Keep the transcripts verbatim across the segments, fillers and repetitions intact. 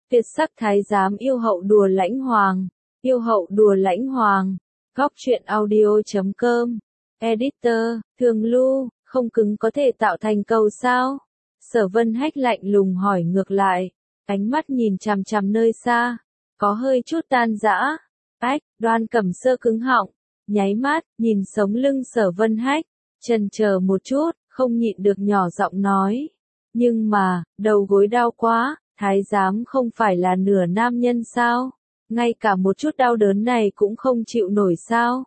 Tuyệt sắc thái giám yêu hậu đùa lãnh hoàng, yêu hậu đùa lãnh hoàng, góc truyện audio chấm com, editor, Thường Lưu, không cứng có thể tạo thành cầu sao? Sở Vân Hách lạnh lùng hỏi ngược lại, ánh mắt nhìn chằm chằm nơi xa, có hơi chút tan rã. Ách, Đoan Cẩm Sơ cứng họng, nháy mắt, nhìn sống lưng Sở Vân Hách, chần chờ một chút, không nhịn được nhỏ giọng nói. Nhưng mà, đầu gối đau quá, thái giám không phải là nửa nam nhân sao? Ngay cả một chút đau đớn này cũng không chịu nổi sao?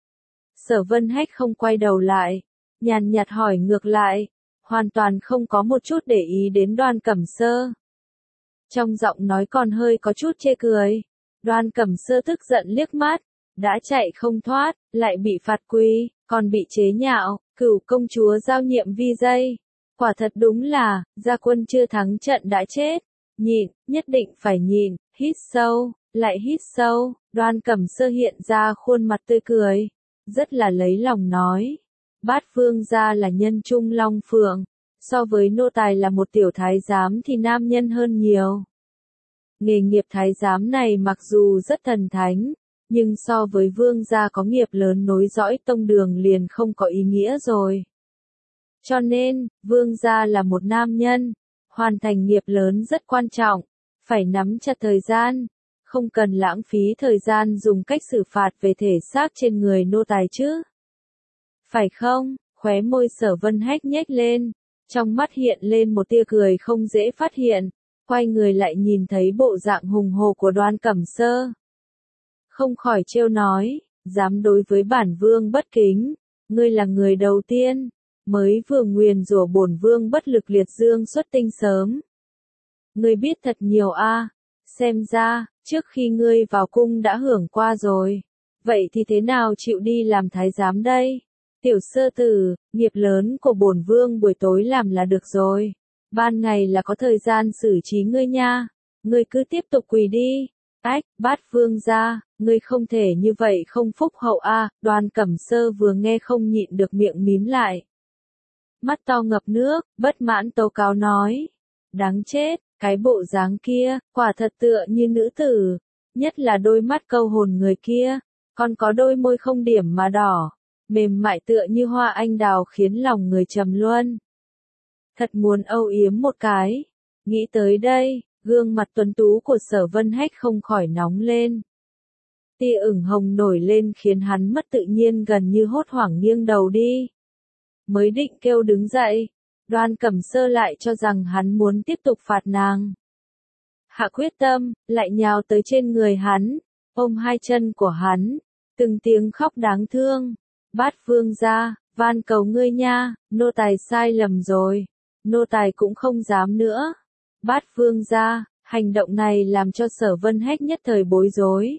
Sở Vân Hách không quay đầu lại, nhàn nhạt hỏi ngược lại, hoàn toàn không có một chút để ý đến Đoan Cẩm Sơ. Trong giọng nói còn hơi có chút chê cười. Đoan Cẩm Sơ tức giận liếc mắt, đã chạy không thoát, lại bị phạt quy, còn bị chế nhạo, Cửu công chúa giao nhiệm vi dây. Quả thật đúng là, gia quân chưa thắng trận đã chết. Nhịn, nhất định phải nhịn, hít sâu, lại hít sâu. Đoan Cẩm Sơ hiện ra khuôn mặt tươi cười, rất là lấy lòng nói. Bát vương gia là nhân trung long phượng, so với nô tài là một tiểu thái giám thì nam nhân hơn nhiều. Nghề nghiệp thái giám này mặc dù rất thần thánh, nhưng so với vương gia có nghiệp lớn nối dõi tông đường liền không có ý nghĩa rồi. Cho nên, vương gia là một nam nhân, hoàn thành nghiệp lớn rất quan trọng, phải nắm chặt thời gian, không cần lãng phí thời gian dùng cách xử phạt về thể xác trên người nô tài chứ. Phải không? Khóe môi Sở Vân Hách nhếch lên, trong mắt hiện lên một tia cười không dễ phát hiện, quay người lại nhìn thấy bộ dạng hùng hồ của Đoan Cẩm Sơ. Không khỏi trêu nói, dám đối với bản vương bất kính, ngươi là người đầu tiên, mới vừa nguyền rủa bổn vương bất lực liệt dương xuất tinh sớm. Ngươi biết thật nhiều a, xem ra, trước khi ngươi vào cung đã hưởng qua rồi, vậy thì thế nào chịu đi làm thái giám đây? Tiểu sơ tử, nghiệp lớn của bổn vương buổi tối làm là được rồi, ban ngày là có thời gian xử trí ngươi nha, ngươi cứ tiếp tục quỳ đi. Ách, Bát vương gia, ngươi không thể như vậy không phúc hậu a. Đoan Cẩm Sơ vừa nghe không nhịn được miệng mím lại. Mắt to ngập nước, bất mãn tố cáo nói. Đáng chết, cái bộ dáng kia, quả thật tựa như nữ tử, nhất là đôi mắt câu hồn người kia, còn có đôi môi không điểm mà đỏ, mềm mại tựa như hoa anh đào khiến lòng người trầm luân. Thật muốn âu yếm một cái. Nghĩ tới đây, gương mặt tuấn tú của Sở Vân Hách không khỏi nóng lên. Tia ửng hồng nổi lên khiến hắn mất tự nhiên gần như hốt hoảng nghiêng đầu đi. Mới định kêu đứng dậy, Đoan Cẩm Sơ lại cho rằng hắn muốn tiếp tục phạt nàng. Hạ quyết tâm, lại nhào tới trên người hắn, ôm hai chân của hắn, từng tiếng khóc đáng thương. Bát vương gia, van cầu ngươi nha, nô tài sai lầm rồi, nô tài cũng không dám nữa. Bát vương gia, hành động này làm cho Sở Vân Hách nhất thời bối rối.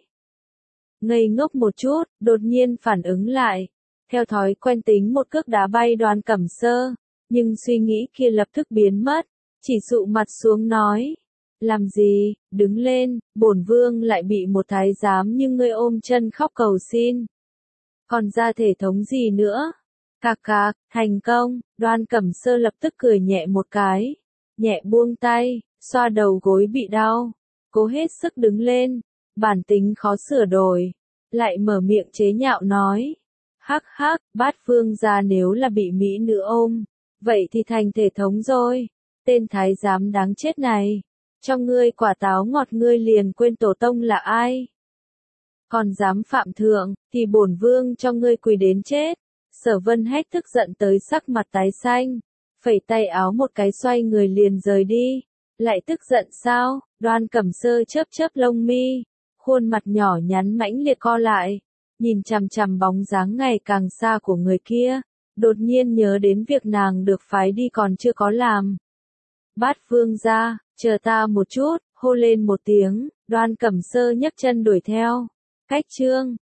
Ngây ngốc một chút, đột nhiên phản ứng lại, theo thói quen tính một cước đá bay Đoan Cẩm Sơ, nhưng suy nghĩ kia lập tức biến mất, chỉ dụ mặt xuống nói. Làm gì, đứng lên, bổn vương lại bị một thái giám như ngươi ôm chân khóc cầu xin. Còn ra thể thống gì nữa? Cạc cạc, thành công, Đoan Cẩm Sơ lập tức cười nhẹ một cái, nhẹ buông tay, xoa đầu gối bị đau, cố hết sức đứng lên, bản tính khó sửa đổi, lại mở miệng chế nhạo nói. Hắc hắc, Bát vương gia nếu là bị mỹ nữ ôm, vậy thì thành thể thống rồi, tên thái giám đáng chết này, trong ngươi quả táo ngọt ngươi liền quên tổ tông là ai. Còn dám phạm thượng, thì bổn vương cho ngươi quỳ đến chết. Sở Vân Hách tức giận tới sắc mặt tái xanh, phẩy tay áo một cái xoay người liền rời đi. Lại tức giận sao? Đoan Cẩm Sơ chớp chớp lông mi, khuôn mặt nhỏ nhắn mãnh liệt co lại, nhìn chằm chằm bóng dáng ngày càng xa của người kia, đột nhiên nhớ đến việc nàng được phái đi còn chưa có làm. Bát vương gia, chờ ta một chút, hô lên một tiếng, Đoan Cẩm Sơ nhấc chân đuổi theo. Cách chương